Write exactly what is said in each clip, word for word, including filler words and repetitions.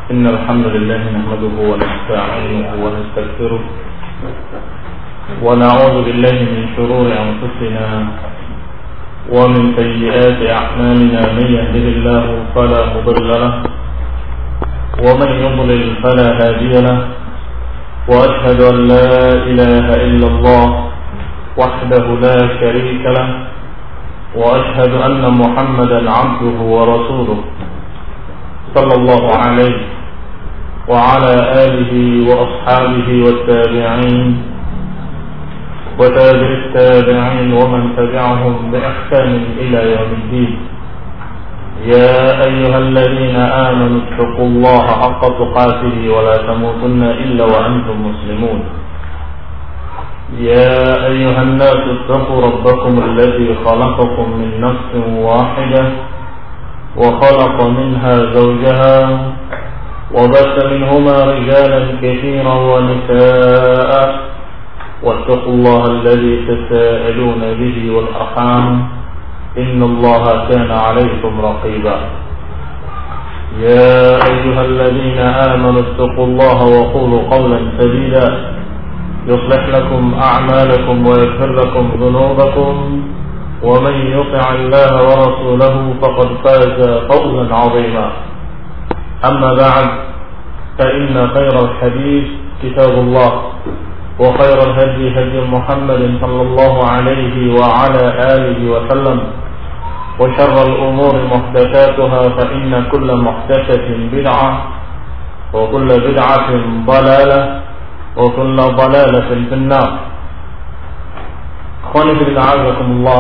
إن الحمد لله نحمده ونستعينه ونستغفره ونعوذ بالله من شرور أنفسنا ومن سيئات أعمالنا. من يهده الله فلا مضل له ومن يضلل فلا هادي له، وأشهد أن لا إله إلا الله وحده لا شريك له، وأشهد أن محمدا عبده ورسوله صلى الله عليه وعلى آله وأصحابه والتابعين وتابع التابعين ومن تبعهم بإحسان إلى يوم الدين. يا أيها الذين آمنوا اتقوا الله حق تقاته ولا تموتن إلا وأنتم مسلمون. يا أيها الناس اتقوا ربكم الذي خلقكم من نفس واحدة وخلق منها زوجها وبث منهما رجالا كثيرا ونساء، واتقوا الله الذي تساءلون به والأرحام إن الله كان عليكم رقيبا. يا أيها الذين آمنوا اتقوا الله وقولوا قولا سديدا يصلح لكم أعمالكم ويغفر لكم ذنوبكم، ومن يطع الله ورسوله فقد فاز فوزا عظيما. أما بعد، فإن خير الحديث كتاب الله، وخير الهدي هدي محمد صلى الله عليه وعلى آله وسلم، وشر الأمور محدثاتها، فإن كل محدثة بدعة وكل بدعة ضلالة وكل ضلالة في النار. Akhwani fillah, a'azakumullah.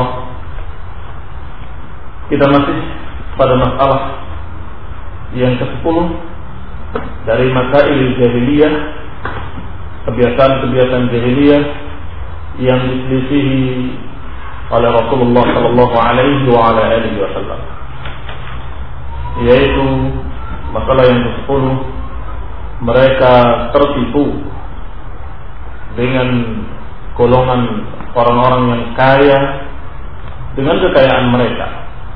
Kita masih pada masalah yang kesepuluh dari masail jahiliyah, kebiasaan-kebiasaan jahiliyah yang diselisihi oleh Rasulullah sallallahu alaihi wa ala alihi wasallam, yaitu masalah yang kesepuluh, mereka tertipu dengan golongan orang-orang yang kaya dengan kekayaan mereka,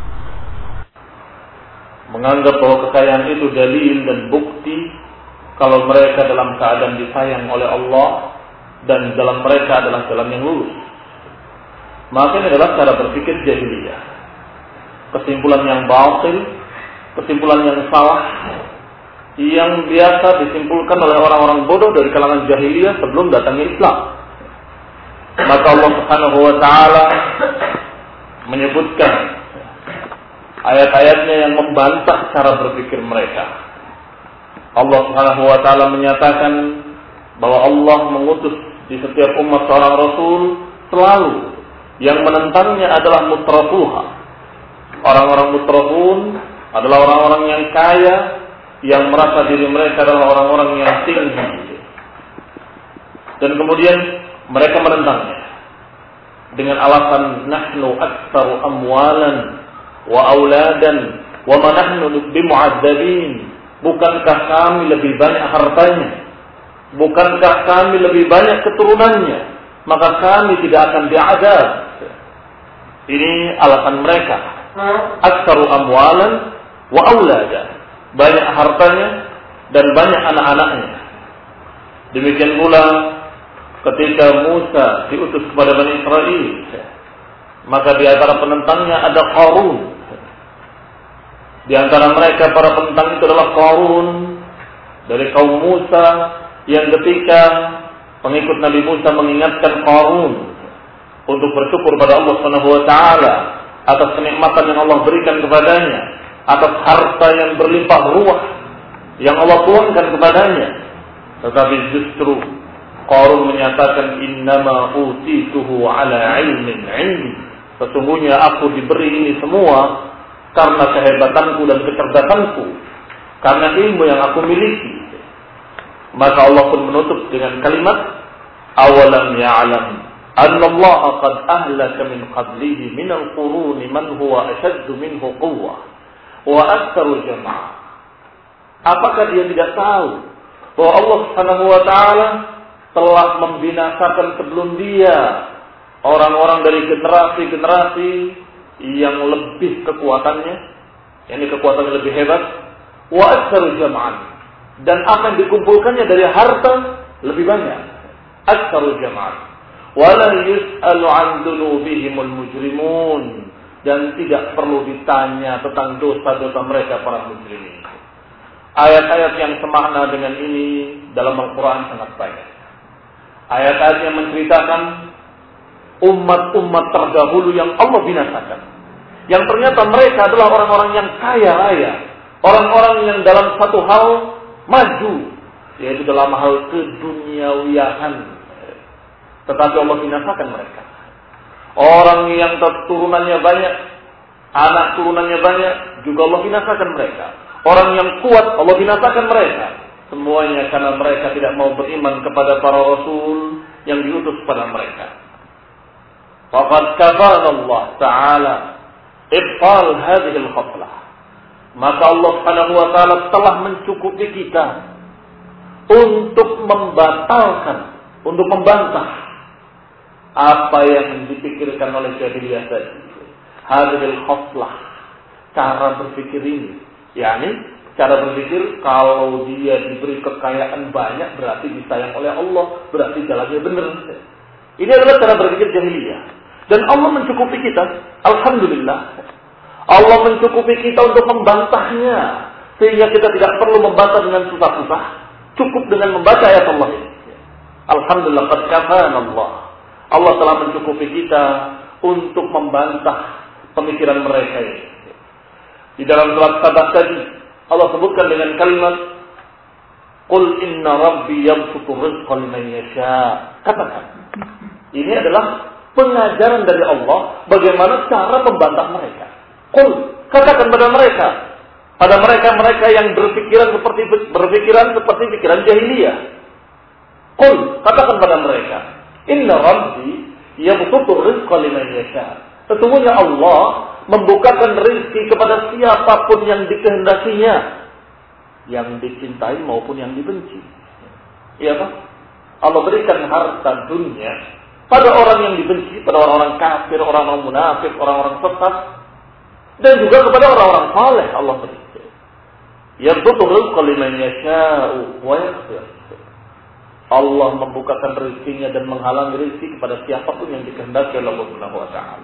menganggap bahwa kekayaan itu dalil dan bukti kalau mereka dalam keadaan disayang oleh Allah dan jalan mereka adalah jalan yang lurus. Maka ini adalah cara berpikir jahiliyah, kesimpulan yang batil, kesimpulan yang salah, yang biasa disimpulkan oleh orang-orang bodoh dari kalangan jahiliyah sebelum datangnya Islam. Maka Allah Subhanahu wa taala menyebutkan ayat-ayatnya yang membantah cara berpikir mereka. Allah Subhanahu wa taala menyatakan bahwa Allah mengutus di setiap umat seorang rasul, selalu yang menentangnya adalah mutrafuha. Orang-orang mutrafun adalah orang-orang yang kaya, yang merasa diri mereka adalah orang-orang yang tinggi, dan kemudian mereka menentangnya dengan alasan nahnu aktsaru amwalan wa auladan wa ma nahnu bimu'adzabin. Bukankah kami lebih banyak hartanya, bukankah kami lebih banyak keturunannya, maka kami tidak akan diazab. Ini alasan mereka, aktsaru amwalan wa auladan, banyak hartanya dan banyak anak-anaknya. Demikian pula ketika Musa diutus kepada Bani Israel, maka di antara penentangnya ada Qarun. Di antara mereka para penentang itu adalah Qarun dari kaum Musa, yang ketika pengikut Nabi Musa mengingatkan Qarun untuk bersyukur pada Allah Subhanahu wa taala atas kenikmatan yang Allah berikan kepadanya, atas harta yang berlimpah ruah yang Allah tuangkan kepadanya, tetapi justru Qarun menyatakan innama utituhu ala ilmin indi, sesungguhnya aku diberi ini semua karena kehebatanku dan kecerdasanku, karena ilmu yang aku miliki. Maka Allah pun menutup dengan kalimat awalam ya'lam anna Allah qad ahlaka min qablihi min al-quruni man huwa ashaddu minhu quwwah wa aktsaru jam'a. Apakah dia tidak tahu bahwa Allah Subhanahu wa taala telah membinasakan sebelum dia orang-orang dari generasi-generasi yang lebih kekuatannya, yakni kekuatannya lebih hebat, wa aktsaru jam'an, dan apa yang dikumpulkannya dari harta lebih banyak. Aktsarul jama'ah. Wala yus'alu 'an dzunubihimul mujrimun, dan tidak perlu ditanya tentang dosa-dosa mereka para mujrimin. Ayat-ayat yang semakna dengan ini dalam Al-Quran sangat banyak. Ayat-ayat yang menceritakan umat-umat terdahulu yang Allah binasakan, yang ternyata mereka adalah orang-orang yang kaya raya, orang-orang yang dalam satu hal maju, yaitu dalam hal keduniawiaan, tetapi Allah binasakan mereka. Orang yang turunannya banyak, anak turunannya banyak, juga Allah binasakan mereka. Orang yang kuat, Allah binasakan mereka. Semuanya karena mereka tidak mau beriman kepada para rasul yang diutus kepada mereka. Faqad kafana Allah Ta'ala ibtal hadhihi al-khaflah. Maka Allah Subhanahu wa taala telah mencukupi kita untuk membatalkan, untuk membantah apa yang dipikirkan oleh jahiliyah tadi. Hadhihi al-khaflah, cara berpikir ini, yakni cara berpikir kalau dia diberi kekayaan banyak berarti disayang oleh Allah, berarti jalannya benar. Ini adalah cara berpikir jahiliyah. Dan Allah mencukupi kita, alhamdulillah. Allah mencukupi kita untuk membantahnya, sehingga kita tidak perlu membantah dengan susah-susah, cukup dengan membaca ayat Allah ini. Alhamdulillah, qad kafana Allah. Allah telah mencukupi kita untuk membantah pemikiran mereka ini. Di dalam surat Sabah tadi Allah sebutkan dengan kalimat Qul inna rabbi yabsutu rizqa liman yasha. Katakan, ini adalah pengajaran dari Allah bagaimana cara membantah mereka. Qul, katakan pada mereka, pada mereka-mereka yang berpikiran seperti berpikiran seperti pikiran jahiliyah. Qul, katakan pada mereka, inna rabbi yabsutu rizqa liman yasha. Sesungguhnya Allah membukakan rezeki kepada siapapun yang dikehendakinya, yang dicintai maupun yang dibenci. Iya kan? Allah berikan harta dunia pada orang yang dibenci, pada orang-orang kafir, orang-orang munafik, orang-orang sesat, dan juga kepada orang-orang saleh Allah berikan. Yabsutu rizqa liman yasha'u wa yaqdir. Allah membukakan rezekinya dan menghalangi rezeki kepada siapapun yang dikehendaki oleh Allah Subhanahu wa taala.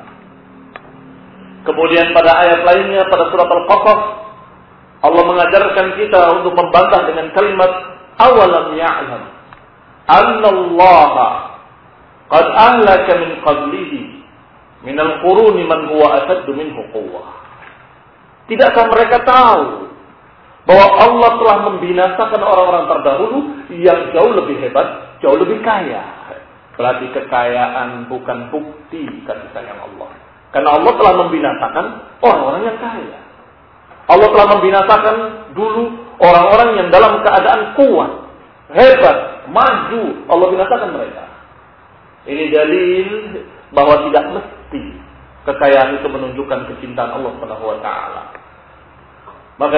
Kemudian pada ayat lainnya pada surat Al-Qasas Allah mengajarkan kita untuk membantah dengan kalimat awalam ya'lam anna Allah qad ahlaka min qablihi min al-quruni man huwa ashaddu minhu quwwah. Tidakkah mereka tahu bahwa Allah telah membinasakan orang-orang terdahulu yang jauh lebih hebat, jauh lebih kaya. Berarti kekayaan bukan bukti kasih sayang Allah. Karena Allah telah membinasakan orang-orang yang kaya. Allah telah membinasakan dulu orang-orang yang dalam keadaan kuat, hebat, maju. Allah binasakan mereka. Ini dalil bahwa tidak mesti kekayaan itu menunjukkan kecintaan Allah Subhanahu wa taala. Maka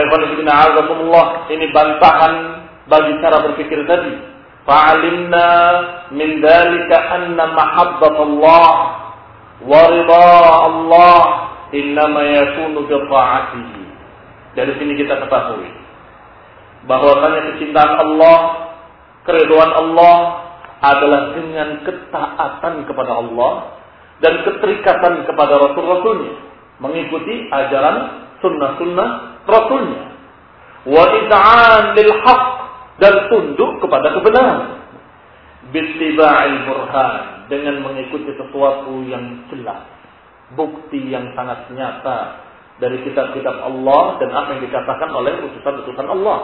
ini bantahan bagi cara berpikir tadi. Fa'alimna min dzalika anna mahabbatullah wa ridha Allah innama yakunu bi ta'atihi. Dari sini kita ketahui bahwasanya kecintaan Allah, keridhaan Allah adalah dengan ketaatan kepada Allah dan keterikatan kepada Rasul-Rasulnya, mengikuti ajaran sunnah-sunnah Rasulnya, wa ita'an lil haqq, dan tunduk kepada kebenaran, bittiba'il burhan, dengan mengikuti sesuatu yang jelas, bukti yang sangat nyata dari kitab-kitab Allah dan apa yang dikatakan oleh utusan-utusan Allah.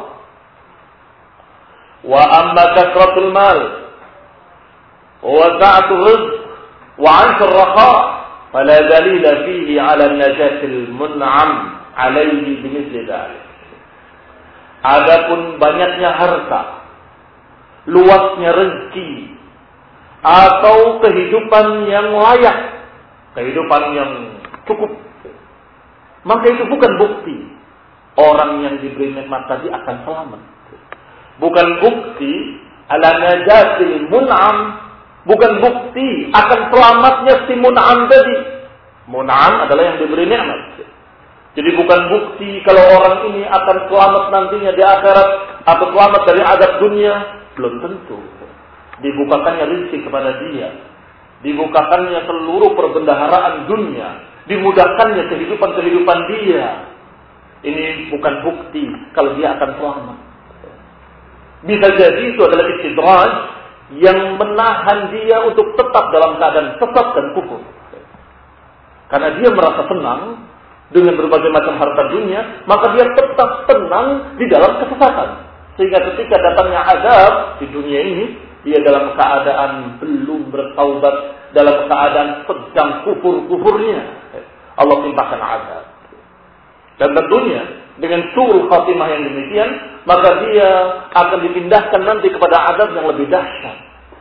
Wa amma kasratul mal wa sa'atul rizq wa 'anshur raqa fala dalila fihi 'ala najatil mun'am 'alaihi bimithli dzalik. Adapun banyaknya harta, luasnya rezeki, atau kehidupan yang layak, kehidupan yang cukup, maka itu bukan bukti orang yang diberi nikmat tadi akan selamat. Bukan bukti ala najatil mun'am, bukan bukti akan selamatnya si mun'am tadi. Mun'am adalah yang diberi nikmat. Jadi bukan bukti kalau orang ini akan selamat nantinya di akhirat atau selamat dari azab dunia? Belum tentu. Dibukakannya rezeki kepada dia, dibukakannya seluruh perbendaharaan dunia, dimudahkannya kehidupan-kehidupan dia. Ini bukan bukti kalau dia akan selamat. Bisa jadi itu adalah istidraj yang menahan dia untuk tetap dalam keadaan sesat dan kufur. Karena dia merasa senang dengan berbagai macam harta dunia, maka dia tetap tenang di dalam kesesatan. Sehingga ketika datangnya azab di dunia ini, dia dalam keadaan belum bertaubat, dalam keadaan sedang kufur-kufurnya, Allah timpakan azab. Dan tentunya dengan suul khatimah yang demikian, maka dia akan dipindahkan nanti kepada azab yang lebih dahsyat.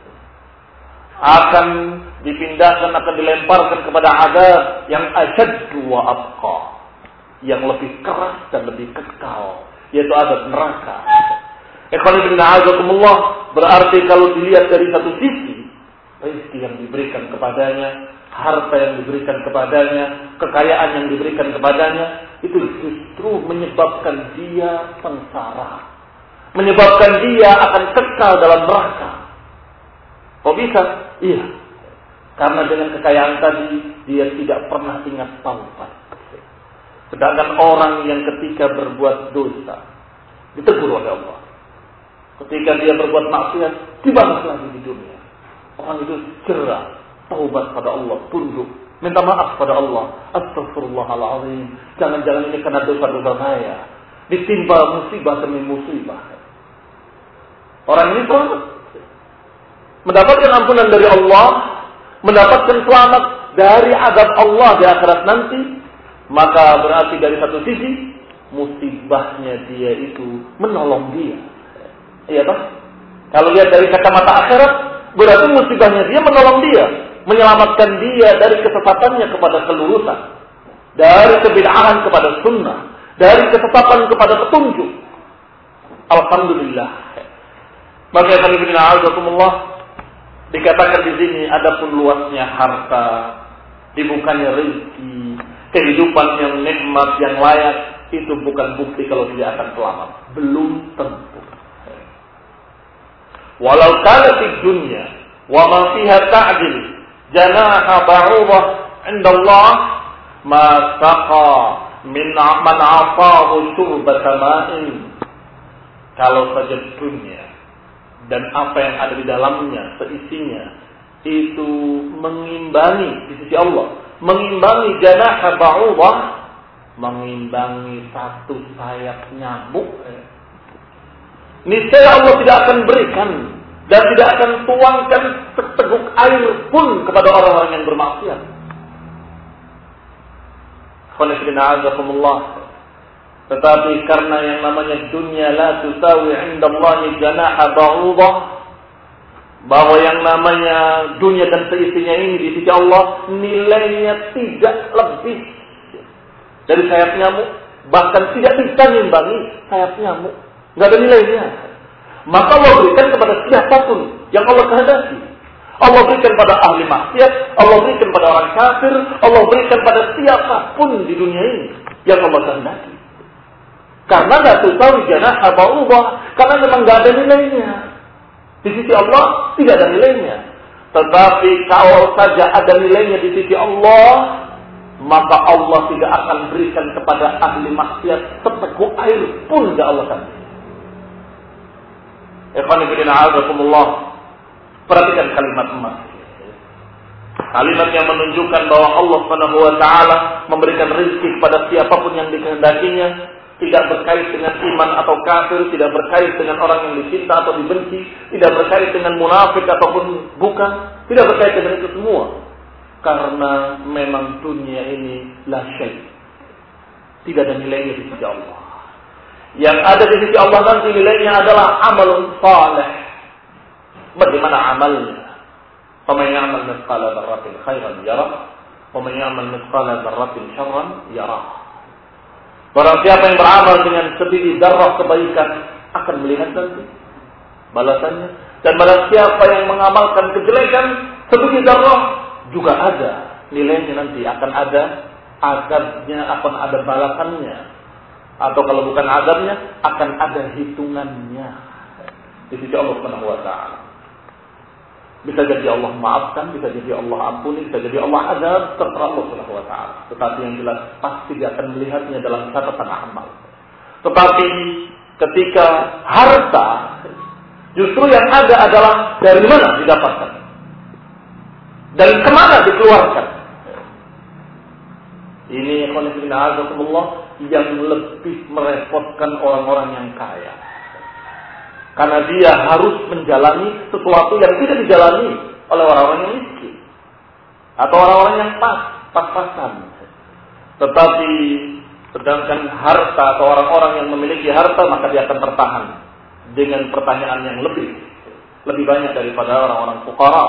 Akan dipindahkan, akan dilemparkan kepada azab yang asyaddu wa abqa, yang lebih keras dan lebih kekal, yaitu azab neraka. Ikhwan fillah a'azakumullah, berarti kalau dilihat dari satu sisi, rezeki yang diberikan kepadanya, harta yang diberikan kepadanya, kekayaan yang diberikan kepadanya, itu justru menyebabkan dia sengsara, menyebabkan dia akan kekal dalam neraka. Kok bisa? Iya, karena dengan kekayaan tadi dia tidak pernah ingat taubat. Sedangkan orang yang ketika berbuat dosa ditegur oleh Allah, ketika dia berbuat maksiat dibalas lagi di dunia, orang itu cerah, taubat pada Allah, tunduk, minta maaf pada Allah. Astaghfirullahaladzim, jangan-jangan ini karena dosa-dosa saya, ditimpa musibah demi musibah. Orang ini selamat, mendapatkan ampunan dari Allah, mendapatkan selamat dari azab Allah di akhirat nanti. Maka berarti dari satu sisi musibahnya dia itu menolong dia. Iya toh? Kalau lihat dari kacamata akhirat, berarti musibahnya dia menolong dia, menyelamatkan dia dari kesesatannya kepada kelurusan, dari kebid'ahan kepada sunnah, dari kesesatan kepada petunjuk. Alhamdulillah. Maka alhamdulillah dikatakan di sini, adapun luasnya harta, dibukanya rezeki, kehidupan yang nikmat, yang layak, itu bukan bukti kalau dia akan selamat. Belum tentu. Walau kana fid dunya wa ma fiha ta'dil janaha ba'udah 'inda Allah ma saqa min man 'afahu syurbata ma'in. Kalau saja dunia dan apa yang ada di dalamnya, seisinya, itu mengimbangi di sisi Allah, mengimbangi janaha ba'udah, mengimbangi satu sayap nyamuk, niscaya Allah tidak akan berikan dan tidak akan tuangkan seteguk air pun kepada orang-orang yang bermaksiat. Tetapi karena yang namanya dunia la tusawi 'inda Allah janaha ba'udah, bahwa yang namanya dunia dan seisinya ini di sisi Allah nilainya tidak lebih dari sayap nyamuk, bahkan tidak bisa mengimbangi sayap nyamuk, nggak ada nilainya. Maka Allah berikan kepada siapapun yang Allah kehendaki. Allah berikan pada ahli maksiat, Allah berikan pada orang kafir, Allah berikan pada siapapun di dunia ini yang Allah kehendaki. Karena nggak tusawi janaha ba'udah, karena memang nggak ada nilainya. Di sisi Allah tidak ada nilainya. Tetapi kalau saja ada nilainya di sisi Allah, maka Allah tidak akan berikan kepada ahli maksiat seteguk air pun tidak Allah kasih. Ikhwan fillah a'azakumullah, perhatikan kalimat emas. Kalimat yang menunjukkan bahwa Allah Subhanahu wa taala memberikan rezeki kepada siapapun yang dikehendakinya. Tidak berkait dengan iman atau kafir, tidak berkait dengan orang yang dicinta atau dibenci, tidak berkait dengan munafik ataupun bukan, tidak berkait dengan itu semua. Karena memang dunia ini la syai', tidak ada nilainya di sisi Allah. Yang ada di sisi Allah nanti nilainya adalah amalun saleh. Bagaimana amalnya? Faman ya'mal mithqala dzarratin khairan yarah, wa man ya'mal mithqala dzarratin syarran yarah. Barang siapa yang beramal dengan sebiji darah kebaikan akan melihat nanti balasannya. Dan barang siapa yang mengamalkan kejelekan sebiji darah juga ada nilainya nanti, akan ada azabnya, akan ada balasannya. atau kalau bukan azabnya akan ada hitungannya di sisi Allah Subhanahu wa taala. Bisa jadi Allah maafkan, bisa jadi Allah ampuni, bisa jadi Allah azab, terserah Allah Subhanahu wa taala. Tetapi yang jelas pasti dia akan melihatnya dalam catatan amal. Tetapi ketika harta justru yang ada adalah dari mana didapatkan dan kemana dikeluarkan. Ini Allah yang lebih merepotkan orang-orang yang kaya. Karena dia harus menjalani sesuatu yang tidak dijalani oleh orang-orang yang miskin. Atau orang-orang yang pas, pas-pasan. Tetapi sedangkan harta atau orang-orang yang memiliki harta, maka dia akan tertahan dengan pertanyaan yang lebih lebih banyak daripada orang-orang fuqara.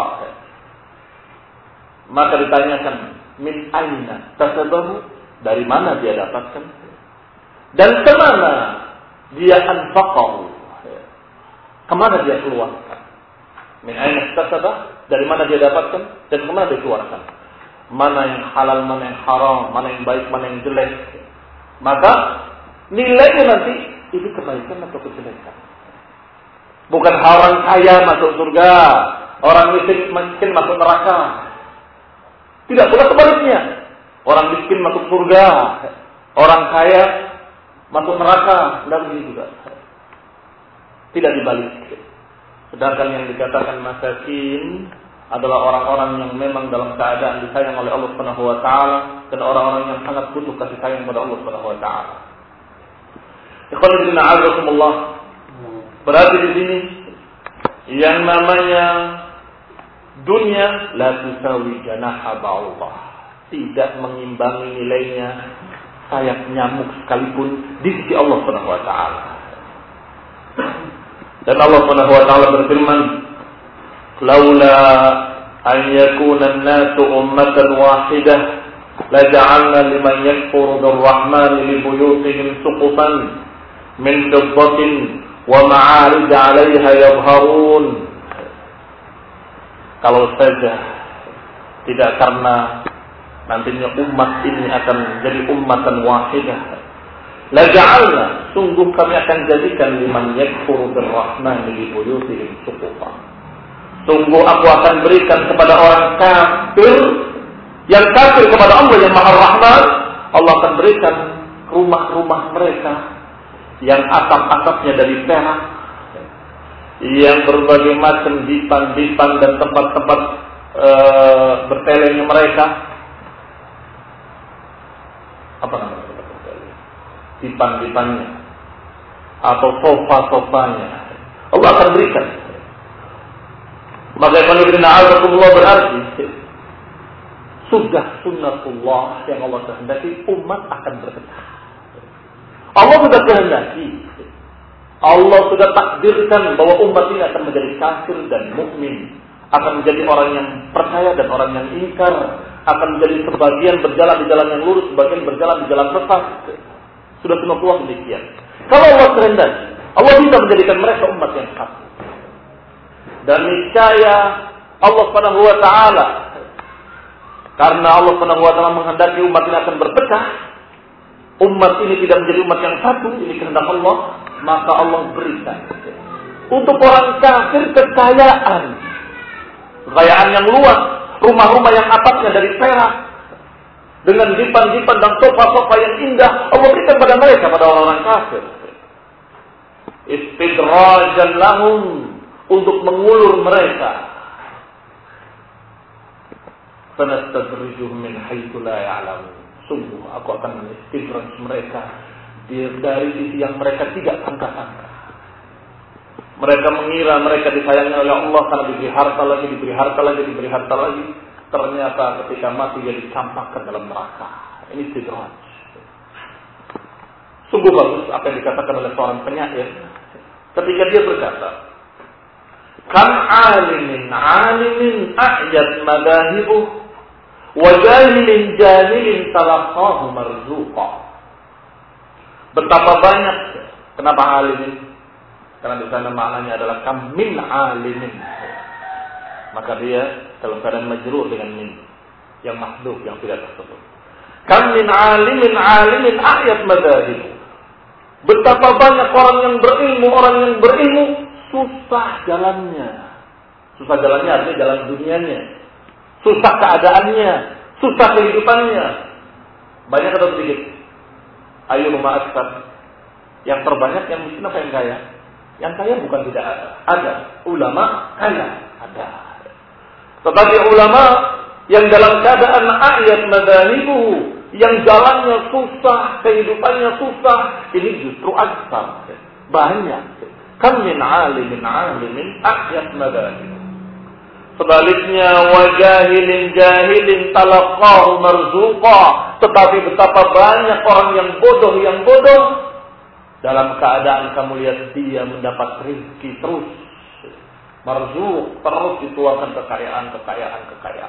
Maka ditanyakan, min aina tasabahu, dari mana dia dapatkan dan kemana dia anfaqahu, kemana dia keluarkan. Min aina tasabah, dari mana dia dapatkan dan kemana dia keluarkan. Mana yang halal, mana yang haram, mana yang baik, mana yang jelek. Maka nilainya nanti ini kebaikan atau kejelekan. Bukan orang kaya masuk surga, orang miskin miskin masuk neraka. Tidak pula sebaliknya. Orang miskin masuk surga, orang kaya masuk neraka, dan begitu juga. Tidak dibalik. Sedangkan yang dikatakan masakin adalah orang-orang yang memang dalam keadaan disayang oleh Allah Subhanahu wa taala dan orang-orang yang sangat butuh kasih sayang kepada Allah Subhanahu wa taala. Ikhwanuddin a'azakumullah. Berarti di sini yang namanya dunia la tusawi janaha ba'udah, tidak mengimbangi nilainya sayap nyamuk sekalipun di sisi Allah Subhanahu wa taala. Dan Allah Subhanahu wa taala berfirman, "Laula an yakuna an-nasu ummatan wahidah la ja'alna liman yakfuru bir-rahmani li buyutihim suqufan min fiddatin wa ma'arij 'alayha yadhharun." Kalau saja tidak karena nantinya umat ini akan menjadi ummatan wahidah, la ja'alna, sungguh kami akan jadikan liman yakfuru bir-rahmani li buyutihim suqufan. Sungguh aku akan berikan kepada orang kafir yang kafir kepada Allah yang Maha Rahman, Allah akan berikan rumah-rumah mereka yang atap-atapnya dari perak, yang berbagai macam dipan-dipan dan tempat-tempat e, bertelengnya mereka. Apa namanya? Dipan-dipannya atau sofa-sofanya Allah akan berikan. Maka Allah berarti sudah sunnatullah yang Allah kehendaki, umat akan berpecah. Allah sudah kehendaki, Allah sudah takdirkan bahwa umat ini akan menjadi kafir dan mukmin, akan menjadi orang yang percaya dan orang yang ingkar, akan menjadi sebagian berjalan di jalan yang lurus, sebagian berjalan di jalan sesat. Sudah sunnatullah demikian. Kalau Allah kehendaki, Allah bisa menjadikan mereka umat yang satu. Dan niscaya Allah Subhanahu wa taala, karena Allah Subhanahu wa taala menghendaki umat ini akan berpecah, umat ini tidak menjadi umat yang satu, ini kehendak Allah, maka Allah berikan untuk orang kafir kekayaan, kekayaan yang luas, rumah-rumah yang atapnya dari perak, dengan dipan-dipan dan sofa-sofa yang indah, Allah berikan pada mereka, pada orang-orang kafir. Istidrajan lahum, untuk mengulur mereka. Fanastadrijuhum min haitsu la ya'lamun. Sungguh aku akan mengistidraj mereka dari sisi yang mereka tidak sangka-sangka. Mereka mengira mereka disayangi oleh Allah karena diberi harta lagi, diberi harta lagi, diberi harta lagi. Ternyata ketika mati dia dicampakkan dalam neraka. Ini istidraj. Sungguh bagus apa yang dikatakan oleh seorang penyair ketika dia berkata, "Kam alimin alimin a'jad madahibuh wa jahilin jahilin talaqahu marzuqa." Betapa banyak, kenapa alimin? Karena di sana maknanya adalah kam min alimin. Maka dia dalam keadaan majrur dengan min yang mahdhuf, yang tidak tersebut. Kam min alimin alimin a'jad madahibuh. Betapa banyak orang yang berilmu, orang yang berilmu susah jalannya. Susah jalannya artinya jalan dunianya. Susah keadaannya, susah kehidupannya. Banyak atau sedikit? Ayo rumah aksar. Yang terbanyak yang miskin apa yang kaya? Yang kaya bukan tidak ada. Ada. Ulama kaya. Ada. Tetapi ulama yang dalam keadaan ayat madahibuhu, yang jalannya susah, kehidupannya susah, ini justru aksar. Banyak. Kam min alimin alimin ayat madahibuhu. Sebaliknya wajahilin jahilin talaqahu marzuqa, tetapi betapa banyak orang yang bodoh yang bodoh dalam keadaan kamu lihat dia mendapat rezeki terus, marzuq, terus dituangkan kekayaan kekayaan kekayaan.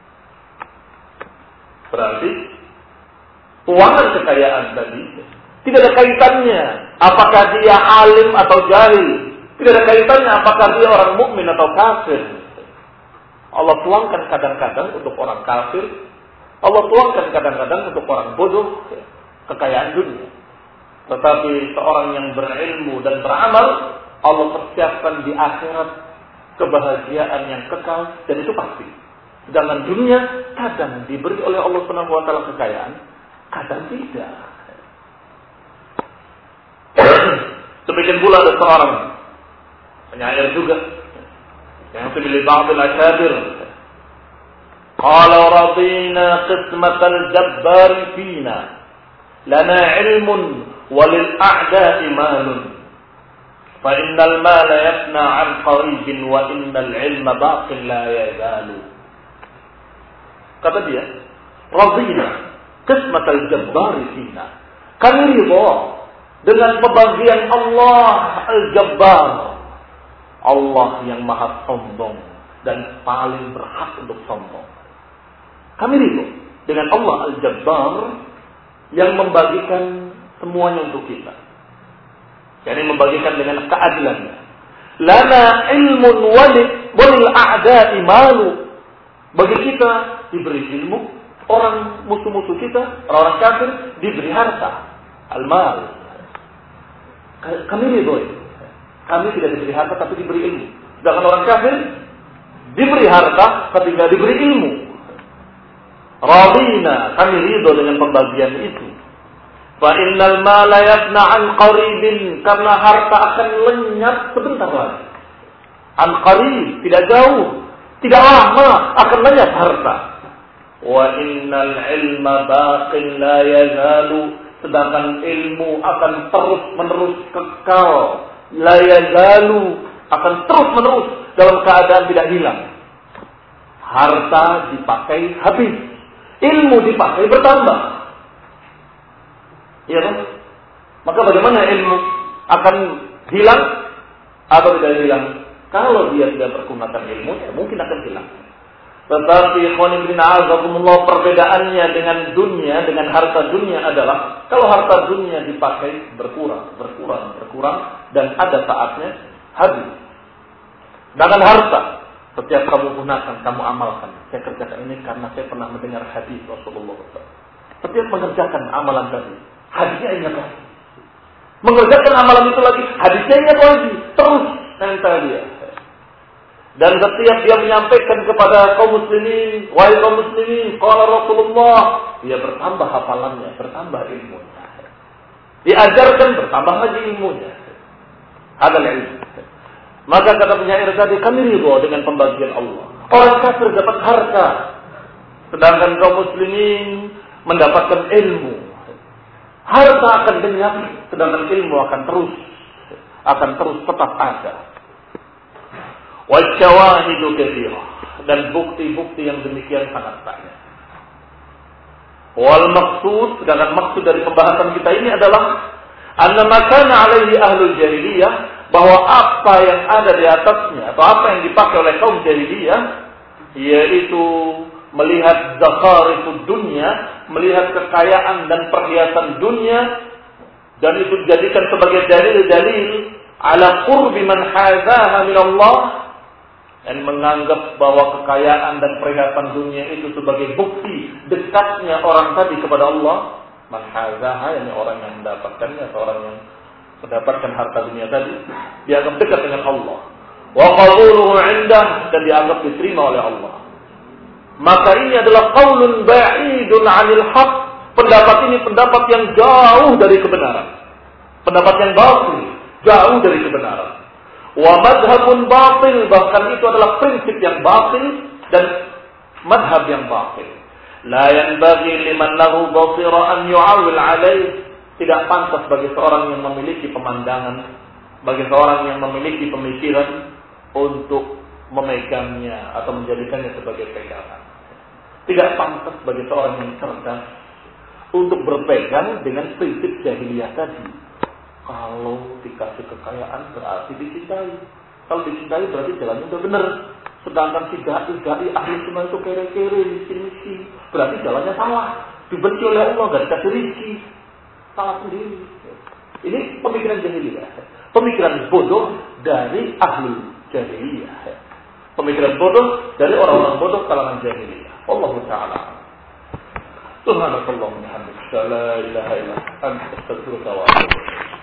Berarti tuangan kekayaan tadi tidak ada kaitannya apakah dia alim atau jahil, tidak ada kaitannya apakah dia orang mukmin atau kafir. Allah tuangkan kadang-kadang untuk orang kafir, Allah tuangkan kadang-kadang untuk orang bodoh kekayaan dunia. Tetapi seorang yang berilmu dan beramal, Allah persiapkan di akhirat kebahagiaan yang kekal, dan itu pasti. Sedangkan dunia kadang diberi oleh Allah Subhanahu wa taala kekayaan, kadang tidak. Demikian pula ada seorang penyair juga yang memilih ba'd al-asyabir. Qala radina qismatal jabbar fina, lana ilmun walil a'da'i malun, fa innal mala yafna 'an qaribin wa innal ilma baqin la yazalu. Kata dia, radina qismatal jabbar fina, kami ridha dengan pembagian Allah al-Jabbar, Allah yang maha sombong dan paling berhak untuk sombong. Kami ridho dengan Allah Al-Jabbar yang membagikan semuanya untuk kita. Jadi membagikan dengan keadilannya. Lana ilmun walil a'da'i malu. Bagi kita diberi ilmu, orang musuh-musuh kita, orang kafir diberi harta. Al-mal. Kami ridho. Kami tidak diberi harta tapi diberi ilmu. Sedangkan orang kafir diberi harta tapi tidak diberi ilmu. Radina, kami ridho dengan pembagian itu. Fa innal mala yafna 'an qaribin, karena harta akan lenyap sebentar lagi. An qarib, tidak jauh, tidak lama akan lenyap harta. Wa innal ilma baqin la yazalu, sedangkan ilmu akan terus menerus kekal. La yazalu, akan terus menerus dalam keadaan tidak hilang. Harta dipakai habis, ilmu dipakai bertambah. Iya kan? Maka bagaimana ilmu akan hilang atau tidak hilang? Kalau dia tidak pergunakan ilmu, ya mungkin akan hilang. Tetapi khonibrin a'azakumullah, perbedaannya dengan dunia, dengan harta dunia adalah kalau harta dunia dipakai berkurang, berkurang, berkurang, dan ada saatnya habis. Dengan harta, setiap kamu gunakan, kamu amalkan. Saya kerjakan ini karena saya pernah mendengar hadis Rasulullah shallallahu alaihi wasallam. Setiap mengerjakan amalan tadi, hadisnya ingat lagi. Mengerjakan amalan itu lagi, hadisnya ingat lagi. Terus nempel dia. Dan setiap dia menyampaikan kepada kaum muslimin, wahai kaum muslimin, qala Rasulullah, dia bertambah hafalannya, bertambah ilmunya. Diajarkan, bertambah lagi ilmunya. Ada ilmu. Maka kata penyair tadi, kami ridho dengan pembagian Allah. Orang kafir dapat harta, sedangkan kaum muslimin mendapatkan ilmu. Harta akan lenyap, sedangkan ilmu akan terus, akan terus tetap ada. Wasyawahidu katsirah, dan bukti-bukti yang demikian sangat banyak. Wal maqsud, sedangkan maksud dari pembahasan kita ini adalah anna ma kana alaihi ahlul jahiliyah, bahwa apa yang ada di atasnya atau apa yang dipakai oleh kaum jahiliyah, yaitu melihat zakharifud dunya, melihat kekayaan dan perhiasan dunia, dan itu dijadikan sebagai dalil-dalil ala qurbi man hazaha min Allah, dan menganggap bahwa kekayaan dan perhiasan dunia itu sebagai bukti dekatnya orang tadi kepada Allah. Man hazaha, yakni orang yang mendapatkannya atau orang yang mendapatkan harta dunia tadi, dianggap dekat dengan Allah. Wa qawluhu 'indah, dan dianggap diterima oleh Allah. Maka ini adalah qaulun ba'idun 'anil haqq. Pendapat ini pendapat yang jauh dari kebenaran. Pendapat yang batil, jauh dari kebenaran. Wa madhabun batil, bahkan itu adalah prinsip yang batil dan madhab yang batil. La yanbaghi liman lahu basira an yu'awil 'alaih. Tidak pantas bagi seorang yang memiliki pemandangan, bagi seorang yang memiliki pemikiran untuk memegangnya atau menjadikannya sebagai pegangan. Tidak pantas bagi seorang yang cerdas untuk berpegang dengan prinsip jahiliyah tadi. Kalau dikasih kekayaan berarti dicintai. Kalau dicintai berarti jalannya sudah benar. Sedangkan si dai-dai ahli sunnah itu kere-kere, miskin-miskin, berarti jalannya salah. Dibenci oleh Allah, gak dikasih rezeki. Salah sendiri. Ini pemikiran jahiliyah. Pemikiran bodoh dari ahli jahiliyah. Pemikiran bodoh dari orang-orang bodoh kalangan jahiliyah. Wallahu ta'ala. Subhanakallahumma wa bihamdika, la ilaha illa anta, astaghfiruka wa atubu ilaik.